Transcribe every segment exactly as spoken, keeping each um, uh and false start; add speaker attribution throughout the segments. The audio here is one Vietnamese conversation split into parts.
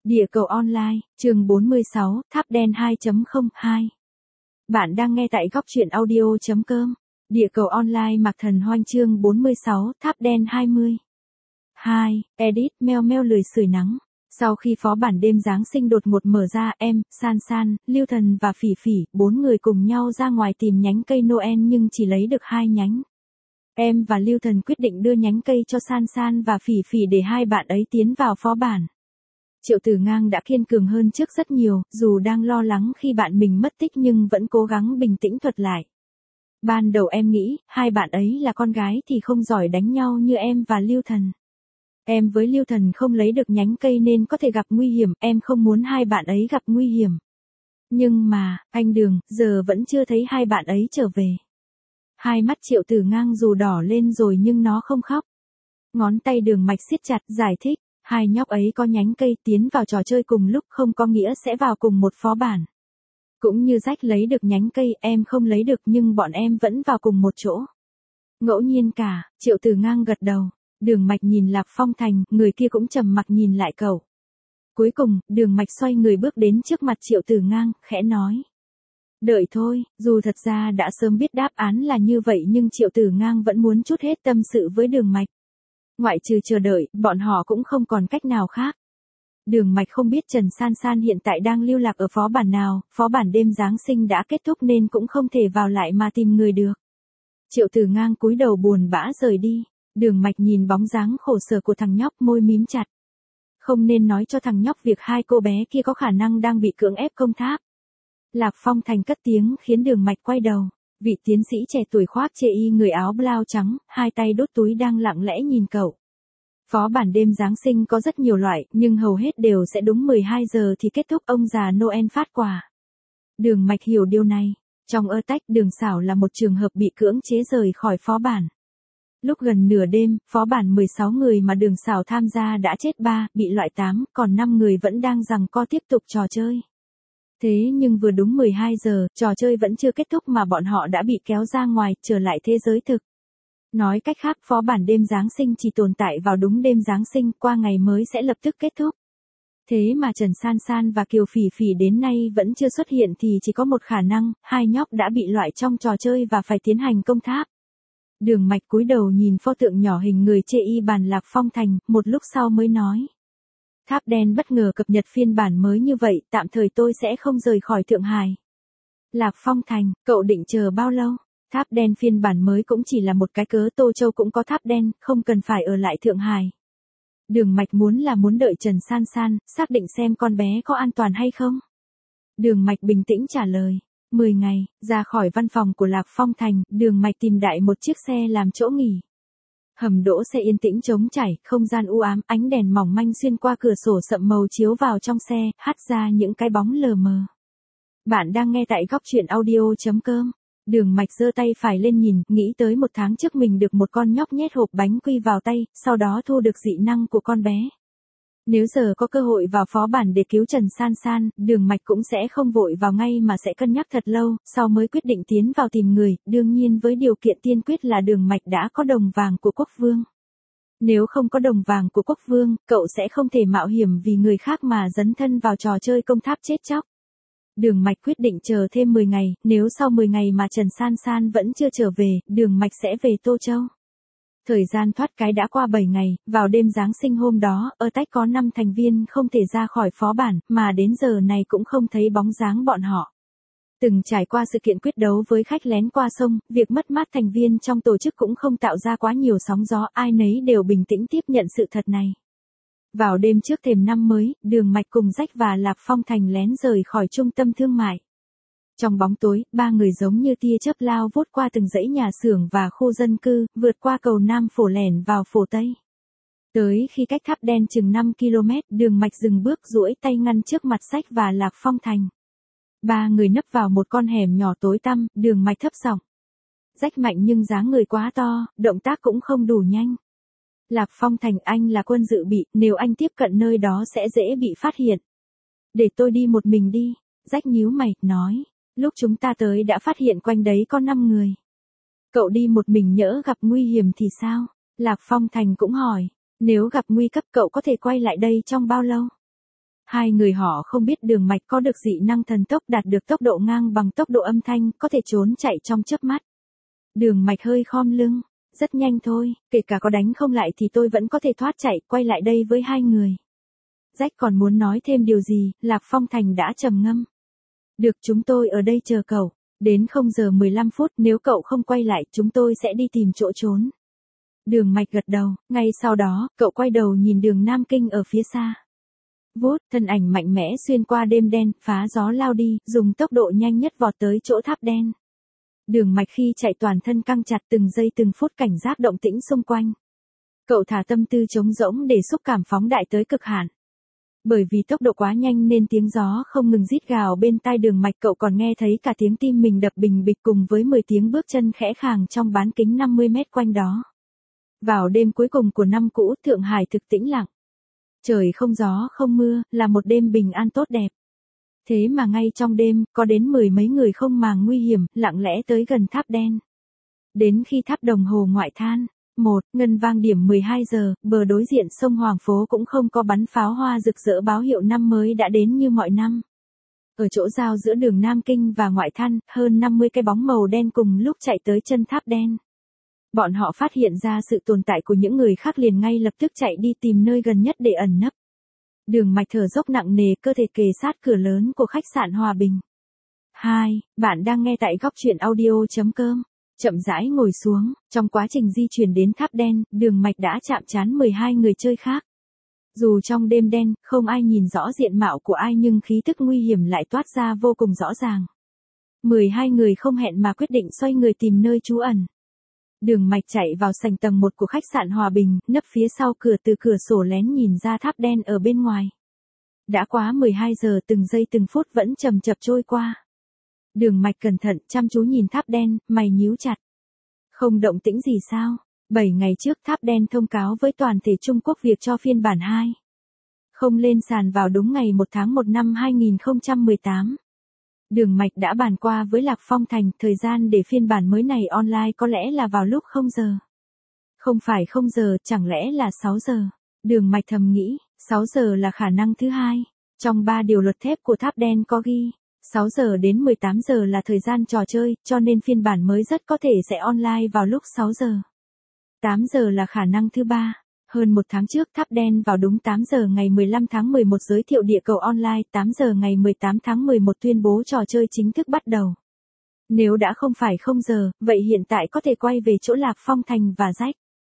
Speaker 1: Địa cầu online, chương bốn mươi sáu, Tháp đen hai chấm không hai. Bạn đang nghe tại góc truyện audio chấm com. Địa cầu online Mạc Thần Hoanh chương bốn mươi sáu, Tháp đen hai mươi. hai. Edit, meo meo lười sưởi nắng. Sau khi phó bản đêm Giáng sinh đột ngột mở ra, em, San San, Lưu Thần và Phỉ Phỉ, bốn người cùng nhau ra ngoài tìm nhánh cây Noel nhưng chỉ lấy được hai nhánh. Em và Lưu Thần quyết định đưa nhánh cây cho San San và Phỉ Phỉ để hai bạn ấy tiến vào phó bản. Triệu Tử Ngang đã kiên cường hơn trước rất nhiều, dù đang lo lắng khi bạn mình mất tích nhưng vẫn cố gắng bình tĩnh thuật lại. Ban đầu em nghĩ, hai bạn ấy là con gái thì không giỏi đánh nhau như em và Lưu Thần. Em với Lưu Thần không lấy được nhánh cây nên có thể gặp nguy hiểm, em không muốn hai bạn ấy gặp nguy hiểm. Nhưng mà, anh Đường, giờ vẫn chưa thấy hai bạn ấy trở về. Hai mắt Triệu Tử Ngang dù đỏ lên rồi nhưng nó không khóc. Ngón tay Đường Mạch siết chặt, giải thích. Hai nhóc ấy có nhánh cây tiến vào trò chơi cùng lúc không có nghĩa sẽ vào cùng một phó bản. Cũng như Rách lấy được nhánh cây, em không lấy được nhưng bọn em vẫn vào cùng một chỗ. Ngẫu nhiên cả, Triệu Tử Ngang gật đầu. Đường Mạch nhìn Lạc Phong Thành, người kia cũng trầm mặc nhìn lại cậu. Cuối cùng, Đường Mạch xoay người bước đến trước mặt Triệu Tử Ngang, khẽ nói. Đợi thôi, dù thật ra đã sớm biết đáp án là như vậy nhưng Triệu Tử Ngang vẫn muốn trút hết tâm sự với Đường Mạch. Ngoại trừ chờ đợi, bọn họ cũng không còn cách nào khác. Đường Mạch không biết Trần San San hiện tại đang lưu lạc ở phó bản nào, phó bản đêm Giáng sinh đã kết thúc nên cũng không thể vào lại mà tìm người được. Triệu Tử Ngang cúi đầu buồn bã rời đi, Đường Mạch nhìn bóng dáng khổ sở của thằng nhóc môi mím chặt. Không nên nói cho thằng nhóc việc hai cô bé kia có khả năng đang bị cưỡng ép công tháp. Lạc Phong Thành cất tiếng khiến Đường Mạch quay đầu. Vị tiến sĩ trẻ tuổi khoác chê y người áo blau trắng, hai tay đốt túi đang lặng lẽ nhìn cậu. Phó bản đêm Giáng sinh có rất nhiều loại, nhưng hầu hết đều sẽ đúng mười hai giờ thì kết thúc ông già Noel phát quà. Đường Mạch hiểu điều này. Trong Attack, Đường Xảo là một trường hợp bị cưỡng chế rời khỏi phó bản. Lúc gần nửa đêm, phó bản mười sáu người mà Đường Xảo tham gia đã chết ba, bị loại tám, còn năm người vẫn đang giằng co tiếp tục trò chơi. Thế nhưng vừa đúng mười hai giờ, trò chơi vẫn chưa kết thúc mà bọn họ đã bị kéo ra ngoài, trở lại thế giới thực. Nói cách khác, phó bản đêm Giáng sinh chỉ tồn tại vào đúng đêm Giáng sinh, qua ngày mới sẽ lập tức kết thúc. Thế mà Trần San San và Kiều Phỉ Phỉ đến nay vẫn chưa xuất hiện thì chỉ có một khả năng, hai nhóc đã bị loại trong trò chơi và phải tiến hành công tháp. Đường Mạch cúi đầu nhìn pho tượng nhỏ hình người chê y bàn Lạc Phong Thành, một lúc sau mới nói. Tháp đen bất ngờ cập nhật phiên bản mới như vậy, tạm thời tôi sẽ không rời khỏi Thượng Hải. Lạc Phong Thành, cậu định chờ bao lâu? Tháp đen phiên bản mới cũng chỉ là một cái cớ, Tô Châu cũng có tháp đen, không cần phải ở lại Thượng Hải. Đường Mạch muốn là muốn đợi Trần San San, xác định xem con bé có an toàn hay không. Đường Mạch bình tĩnh trả lời. mười ngày, ra khỏi văn phòng của Lạc Phong Thành, Đường Mạch tìm đại một chiếc xe làm chỗ nghỉ. Hầm đỗ xe yên tĩnh trống trải, không gian u ám, ánh đèn mỏng manh xuyên qua cửa sổ sậm màu chiếu vào trong xe, hắt ra những cái bóng lờ mờ. Bạn đang nghe tại góc truyện audio chấm com. Đường Mạch giơ tay phải lên nhìn, nghĩ tới một tháng trước mình được một con nhóc nhét hộp bánh quy vào tay, sau đó thu được dị năng của con bé. Nếu giờ có cơ hội vào phó bản để cứu Trần San San, Đường Mạch cũng sẽ không vội vào ngay mà sẽ cân nhắc thật lâu, sau mới quyết định tiến vào tìm người, đương nhiên với điều kiện tiên quyết là Đường Mạch đã có đồng vàng của Quốc Vương. Nếu không có đồng vàng của Quốc Vương, cậu sẽ không thể mạo hiểm vì người khác mà dấn thân vào trò chơi công tháp chết chóc. Đường Mạch quyết định chờ thêm mười ngày, nếu sau mười ngày mà Trần San San vẫn chưa trở về, Đường Mạch sẽ về Tô Châu. Thời gian thoát cái đã qua bảy ngày, vào đêm Giáng sinh hôm đó, Attack có năm thành viên không thể ra khỏi phó bản, mà đến giờ này cũng không thấy bóng dáng bọn họ. Từng trải qua sự kiện quyết đấu với khách lén qua sông, việc mất mát thành viên trong tổ chức cũng không tạo ra quá nhiều sóng gió, ai nấy đều bình tĩnh tiếp nhận sự thật này. Vào đêm trước thềm năm mới, Đường Mạch cùng Rách và Lạc Phong Thành lén rời khỏi trung tâm thương mại. Trong bóng tối, ba người giống như tia chớp lao vút qua từng dãy nhà xưởng và khu dân cư, vượt qua cầu Nam Phổ lẻn vào Phổ Tây. Tới khi cách tháp đen chừng năm ki lô mét, Đường Mạch dừng bước duỗi tay ngăn trước mặt Rách và Lạc Phong Thành. Ba người nấp vào một con hẻm nhỏ tối tăm, Đường Mạch thấp giọng. Rách mạnh nhưng dáng người quá to, động tác cũng không đủ nhanh. Lạc Phong Thành, anh là quân dự bị, nếu anh tiếp cận nơi đó sẽ dễ bị phát hiện. Để tôi đi một mình đi, Rách nhíu mày, nói. Lúc chúng ta tới đã phát hiện quanh đấy có năm người. Cậu đi một mình nhỡ gặp nguy hiểm thì sao? Lạc Phong Thành cũng hỏi. Nếu gặp nguy cấp cậu có thể quay lại đây trong bao lâu? Hai người họ không biết Đường Mạch có được dị năng thần tốc đạt được tốc độ ngang bằng tốc độ âm thanh, có thể trốn chạy trong chớp mắt. Đường Mạch hơi khom lưng, rất nhanh thôi, kể cả có đánh không lại thì tôi vẫn có thể thoát chạy, quay lại đây với hai người. Rách còn muốn nói thêm điều gì, Lạc Phong Thành đã trầm ngâm. Được, chúng tôi ở đây chờ cậu, đến không giờ mười lăm phút, nếu cậu không quay lại, chúng tôi sẽ đi tìm chỗ trốn. Đường Mạch gật đầu, ngay sau đó, cậu quay đầu nhìn đường Nam Kinh ở phía xa. Vút, thân ảnh mạnh mẽ xuyên qua đêm đen, phá gió lao đi, dùng tốc độ nhanh nhất vọt tới chỗ tháp đen. Đường Mạch khi chạy toàn thân căng chặt, từng giây từng phút cảnh giác động tĩnh xung quanh. Cậu thả tâm tư trống rỗng để xúc cảm phóng đại tới cực hạn. Bởi vì tốc độ quá nhanh nên tiếng gió không ngừng rít gào bên tai Đường Mạch, cậu còn nghe thấy cả tiếng tim mình đập bình bịch cùng với mười tiếng bước chân khẽ khàng trong bán kính năm mươi mét quanh đó. Vào đêm cuối cùng của năm cũ, Thượng Hải thực tĩnh lặng. Trời không gió không mưa, là một đêm bình an tốt đẹp. Thế mà ngay trong đêm, có đến mười mấy người không màng nguy hiểm, lặng lẽ tới gần tháp đen. Đến khi tháp đồng hồ ngoại than, một, ngân vang điểm mười hai giờ, bờ đối diện sông Hoàng Phố cũng không có bắn pháo hoa rực rỡ báo hiệu năm mới đã đến như mọi năm. Ở chỗ giao giữa đường Nam Kinh và ngoại than, hơn năm mươi cái bóng màu đen cùng lúc chạy tới chân tháp đen. Bọn họ phát hiện ra sự tồn tại của những người khác liền ngay lập tức chạy đi tìm nơi gần nhất để ẩn nấp. Đường Mạch thở dốc nặng nề, cơ thể kề sát cửa lớn của khách sạn Hòa Bình. hai. Bạn đang nghe tại góc truyện audio.com. Chậm rãi ngồi xuống, trong quá trình di chuyển đến tháp đen, Đường Mạch đã chạm trán mười hai người chơi khác. Dù trong đêm đen, không ai nhìn rõ diện mạo của ai nhưng khí tức nguy hiểm lại toát ra vô cùng rõ ràng. mười hai người không hẹn mà quyết định xoay người tìm nơi trú ẩn. Đường Mạch chạy vào sảnh tầng một của khách sạn Hòa Bình, nấp phía sau cửa, từ cửa sổ lén nhìn ra tháp đen ở bên ngoài. Đã quá mười hai giờ, từng giây từng phút vẫn chậm chậm trôi qua. Đường Mạch cẩn thận, chăm chú nhìn tháp đen, mày nhíu chặt. Không động tĩnh gì sao? bảy ngày trước tháp đen thông cáo với toàn thể Trung Quốc việc cho phiên bản hai. Không lên sàn vào đúng ngày một tháng một năm hai nghìn không trăm mười tám. Đường Mạch đã bàn qua với Lạc Phong Thành, thời gian để phiên bản mới này online có lẽ là vào lúc không giờ. Không phải không giờ, chẳng lẽ là sáu giờ? Đường Mạch thầm nghĩ, sáu giờ là khả năng thứ hai. Trong ba điều luật thép của tháp đen có ghi, sáu giờ đến mười tám giờ là thời gian trò chơi, cho nên phiên bản mới rất có thể sẽ online vào lúc sáu giờ. tám giờ là khả năng thứ ba. Hơn một tháng trước tháp đen vào đúng tám giờ ngày mười lăm tháng mười một giới thiệu địa cầu online, tám giờ ngày mười tám tháng mười một tuyên bố trò chơi chính thức bắt đầu. Nếu đã không phải không giờ, vậy hiện tại có thể quay về chỗ Lạc Phong Thành và Rách.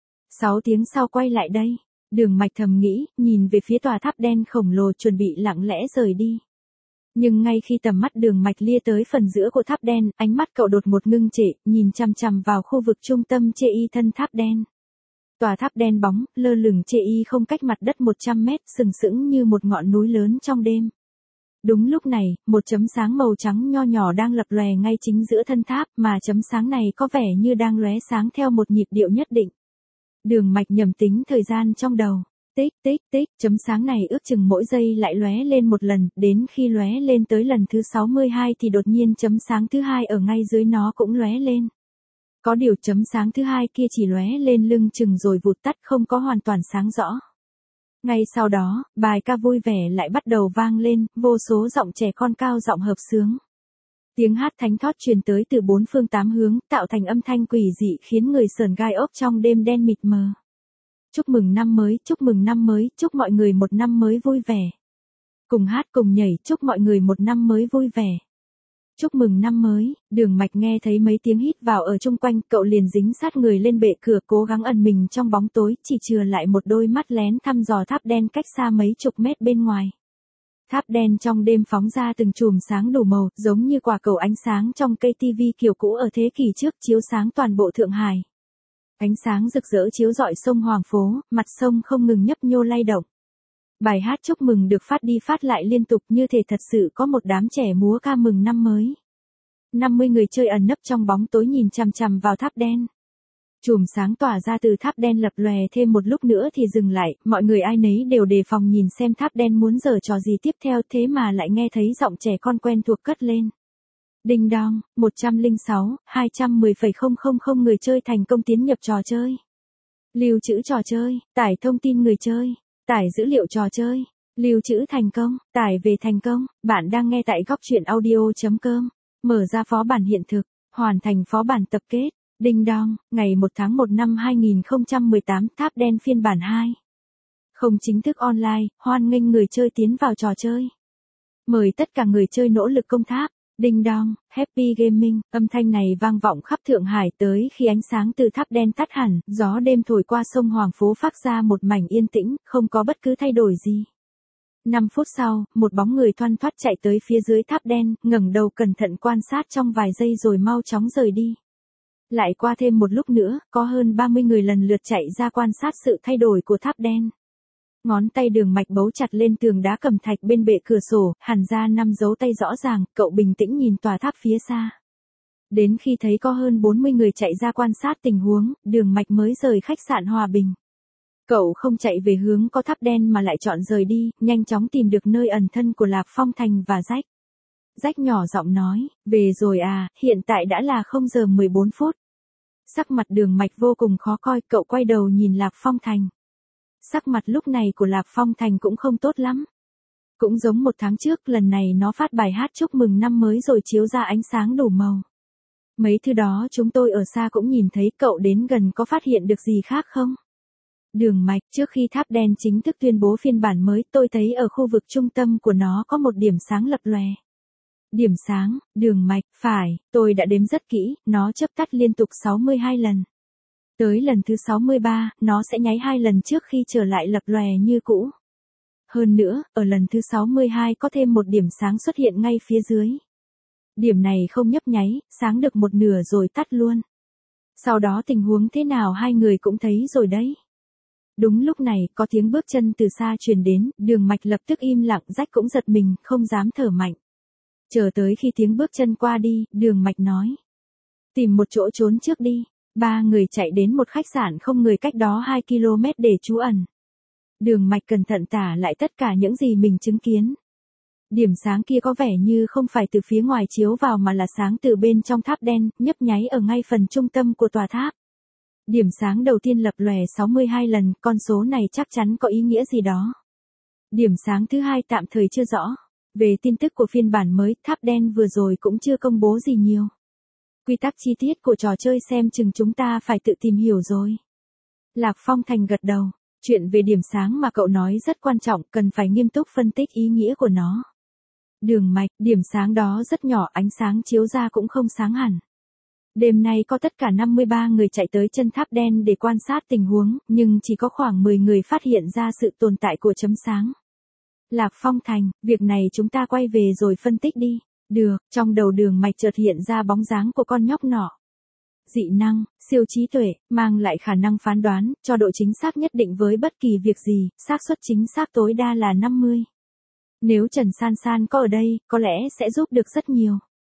Speaker 1: sáu tiếng sau quay lại đây, Đường Mạch thầm nghĩ, nhìn về phía tòa tháp đen khổng lồ chuẩn bị lặng lẽ rời đi. Nhưng ngay khi tầm mắt Đường Mạch lia tới phần giữa của tháp đen, ánh mắt cậu đột ngột ngưng trệ, nhìn chằm chằm vào khu vực trung tâm chê y thân tháp đen. Tòa tháp đen bóng, lơ lửng chê y không cách mặt đất một trăm mét, sừng sững như một ngọn núi lớn trong đêm. Đúng lúc này, một chấm sáng màu trắng nho nhỏ đang lập lòe ngay chính giữa thân tháp, mà chấm sáng này có vẻ như đang lóe sáng theo một nhịp điệu nhất định. Đường Mạch nhầm tính thời gian trong đầu. Tích tích tích, chấm sáng này ước chừng mỗi giây lại lóe lên một lần, đến khi lóe lên tới lần thứ sáu mươi hai thì đột nhiên chấm sáng thứ hai ở ngay dưới nó cũng lóe lên. Có điều chấm sáng thứ hai kia chỉ lóe lên lưng chừng rồi vụt tắt, không có hoàn toàn sáng rõ. Ngay sau đó, bài ca vui vẻ lại bắt đầu vang lên, vô số giọng trẻ con cao giọng hợp xướng. Tiếng hát thánh thót truyền tới từ bốn phương tám hướng, tạo thành âm thanh quỷ dị khiến người sởn gai ốc trong đêm đen mịt mờ. Chúc mừng năm mới, chúc mừng năm mới, chúc mọi người một năm mới vui vẻ. Cùng hát cùng nhảy, chúc mọi người một năm mới vui vẻ. Chúc mừng năm mới. Đường Mạch nghe thấy mấy tiếng hít vào ở chung quanh, cậu liền dính sát người lên bệ cửa, cố gắng ẩn mình trong bóng tối, chỉ chừa lại một đôi mắt lén thăm dò tháp đen cách xa mấy chục mét bên ngoài. Tháp đen trong đêm phóng ra từng chùm sáng đủ màu, giống như quả cầu ánh sáng trong cây tivi kiểu cũ ở thế kỷ trước, chiếu sáng toàn bộ Thượng Hải. Ánh sáng rực rỡ chiếu rọi sông Hoàng Phố, mặt sông không ngừng nhấp nhô lay động. Bài hát chúc mừng được phát đi phát lại liên tục, như thể thật sự có một đám trẻ múa ca mừng năm mới. năm mươi người chơi ẩn nấp trong bóng tối nhìn chằm chằm vào tháp đen. Chùm sáng tỏa ra từ tháp đen lập lòe thêm một lúc nữa thì dừng lại, mọi người ai nấy đều đề phòng nhìn xem tháp đen muốn giở trò gì tiếp theo, thế mà lại nghe thấy giọng trẻ con quen thuộc cất lên. Đinh đong, một trăm lẻ sáu, hai trăm mười phẩy không không không người chơi thành công tiến nhập trò chơi. Lưu trữ trò chơi, tải thông tin người chơi, tải dữ liệu trò chơi, Lưu trữ thành công, tải về thành công, bạn đang nghe tại góc truyện audio.com. Mở ra phó bản hiện thực, hoàn thành phó bản tập kết. Đinh đong, ngày một tháng một năm hai nghìn không trăm mười tám, tháp đen phiên bản hai. Không chính thức online, hoan nghênh người chơi tiến vào trò chơi. Mời tất cả người chơi nỗ lực công tháp. Đinh đong, Happy Gaming, âm thanh này vang vọng khắp Thượng Hải tới khi ánh sáng từ tháp đen tắt hẳn, gió đêm thổi qua sông Hoàng Phố phát ra một mảnh yên tĩnh, không có bất cứ thay đổi gì. năm phút sau, một bóng người thoăn thoắt chạy tới phía dưới tháp đen, ngẩng đầu cẩn thận quan sát trong vài giây rồi mau chóng rời đi. Lại qua thêm một lúc nữa, có hơn ba mươi người lần lượt chạy ra quan sát sự thay đổi của tháp đen. Ngón tay Đường Mạch bấu chặt lên tường đá cẩm thạch bên bệ cửa sổ, hằn ra năm dấu tay rõ ràng, cậu bình tĩnh nhìn tòa tháp phía xa. Đến khi thấy có hơn bốn mươi người chạy ra quan sát tình huống, Đường Mạch mới rời khách sạn Hòa Bình. Cậu không chạy về hướng có tháp đen mà lại chọn rời đi, nhanh chóng tìm được nơi ẩn thân của Lạc Phong Thành và Rách. Rách nhỏ giọng nói, về rồi à, hiện tại đã là không giờ mười bốn phút. Sắc mặt Đường Mạch vô cùng khó coi, cậu quay đầu nhìn Lạc Phong Thành. Sắc mặt lúc này của Lạc Phong Thành cũng không tốt lắm. Cũng giống một tháng trước, lần này nó phát bài hát chúc mừng năm mới rồi chiếu ra ánh sáng đủ màu. Mấy thứ đó chúng tôi ở xa cũng nhìn thấy, cậu đến gần có phát hiện được gì khác không? Đường Mạch, trước khi tháp đen chính thức tuyên bố phiên bản mới, tôi thấy ở khu vực trung tâm của nó có một điểm sáng lập lòe. Điểm sáng, Đường Mạch, phải, tôi đã đếm rất kỹ, nó chớp tắt liên tục sáu mươi hai lần. Tới lần thứ sáu mươi ba, nó sẽ nháy hai lần trước khi trở lại lập lòe như cũ. Hơn nữa, ở lần thứ sáu mươi hai có thêm một điểm sáng xuất hiện ngay phía dưới. Điểm này không nhấp nháy, sáng được một nửa rồi tắt luôn. Sau đó tình huống thế nào hai người cũng thấy rồi đấy. Đúng lúc này, có tiếng bước chân từ xa truyền đến, Đường Mạch lập tức im lặng, Rách cũng giật mình, không dám thở mạnh. Chờ tới khi tiếng bước chân qua đi, Đường Mạch nói. Tìm một chỗ trốn trước đi. Ba người chạy đến một khách sạn không người cách đó hai ki lô mét để trú ẩn. Đường Mạch cẩn thận tả lại tất cả những gì mình chứng kiến. Điểm sáng kia có vẻ như không phải từ phía ngoài chiếu vào mà là sáng từ bên trong tháp đen, nhấp nháy ở ngay phần trung tâm của tòa tháp. Điểm sáng đầu tiên lập lòe sáu mươi hai lần, con số này chắc chắn có ý nghĩa gì đó. Điểm sáng thứ hai tạm thời chưa rõ. Về tin tức của phiên bản mới, tháp đen vừa rồi cũng chưa công bố gì nhiều. Quy tắc chi tiết của trò chơi xem chừng chúng ta phải tự tìm hiểu rồi. Lạc Phong Thành gật đầu. Chuyện về điểm sáng mà cậu nói rất quan trọng, cần phải nghiêm túc phân tích ý nghĩa của nó. Đường Mạch, điểm sáng đó rất nhỏ, ánh sáng chiếu ra cũng không sáng hẳn. Đêm nay có tất cả năm mươi ba người chạy tới chân tháp đen để quan sát tình huống, nhưng chỉ có khoảng mười người phát hiện ra sự tồn tại của chấm sáng. Lạc Phong Thành, việc này chúng ta quay về rồi phân tích đi. Được, trong đầu Đường Mạch chợt hiện ra bóng dáng của con nhóc nọ. Dị năng, siêu trí tuệ, mang lại khả năng phán đoán, cho độ chính xác nhất định với bất kỳ việc gì, xác suất chính xác tối đa là năm mươi. Nếu Trần San San có ở đây, có lẽ sẽ giúp được rất nhiều.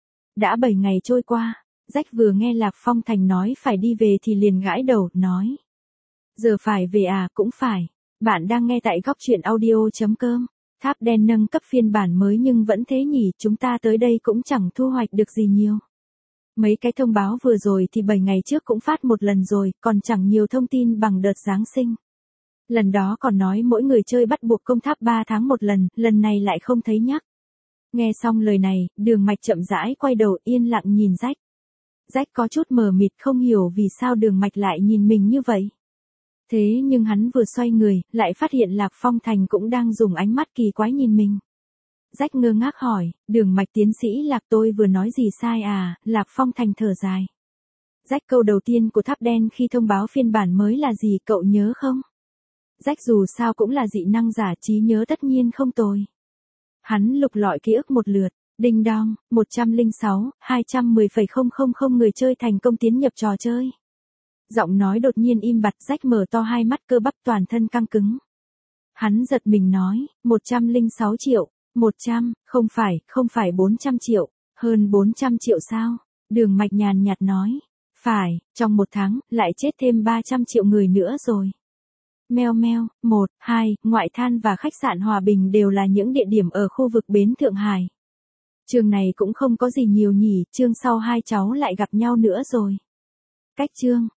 Speaker 1: Đã bảy ngày trôi qua, Rách vừa nghe Lạc Phong Thành nói phải đi về thì liền gãi đầu, nói. Giờ phải về à, cũng phải. Bạn đang nghe tại góc truyện audio.com. Tháp đen nâng cấp phiên bản mới nhưng vẫn thế nhỉ, chúng ta tới đây cũng chẳng thu hoạch được gì nhiều. Mấy cái thông báo vừa rồi thì bảy ngày trước cũng phát một lần rồi, còn chẳng nhiều thông tin bằng đợt Giáng sinh. Lần đó còn nói mỗi người chơi bắt buộc công tháp ba tháng một lần, lần này lại không thấy nhắc. Nghe xong lời này, Đường Mạch chậm rãi quay đầu yên lặng nhìn Rách. Rách có chút mờ mịt không hiểu vì sao Đường Mạch lại nhìn mình như vậy. Thế nhưng hắn vừa xoay người, lại phát hiện Lạc Phong Thành cũng đang dùng ánh mắt kỳ quái nhìn mình. Rách ngơ ngác hỏi, Đường Mạch tiến sĩ Lạc tôi vừa nói gì sai à, Lạc Phong Thành thở dài. Rách câu đầu tiên của tháp đen khi thông báo phiên bản mới là gì cậu nhớ không? Rách dù sao cũng là dị năng giả, trí nhớ tất nhiên không tồi. Hắn lục lọi ký ức một lượt, đinh đong, một trăm lẻ sáu, hai trăm mười phẩy không không không người chơi thành công tiến nhập trò chơi. Giọng nói đột nhiên im bặt, Rách mở to hai mắt cơ bắp toàn thân căng cứng. Hắn giật mình nói, một trăm lẻ sáu triệu, một trăm, không phải, không phải bốn trăm triệu, hơn bốn trăm triệu sao? Đường Mạch nhàn nhạt nói, phải, trong một tháng, lại chết thêm ba trăm triệu người nữa rồi. Meo meo, một, hai, ngoại than và khách sạn Hòa Bình đều là những địa điểm ở khu vực bến Thượng Hải. Chương này cũng không có gì nhiều nhỉ, chương sau hai cháu lại gặp nhau nữa rồi. Cách chương.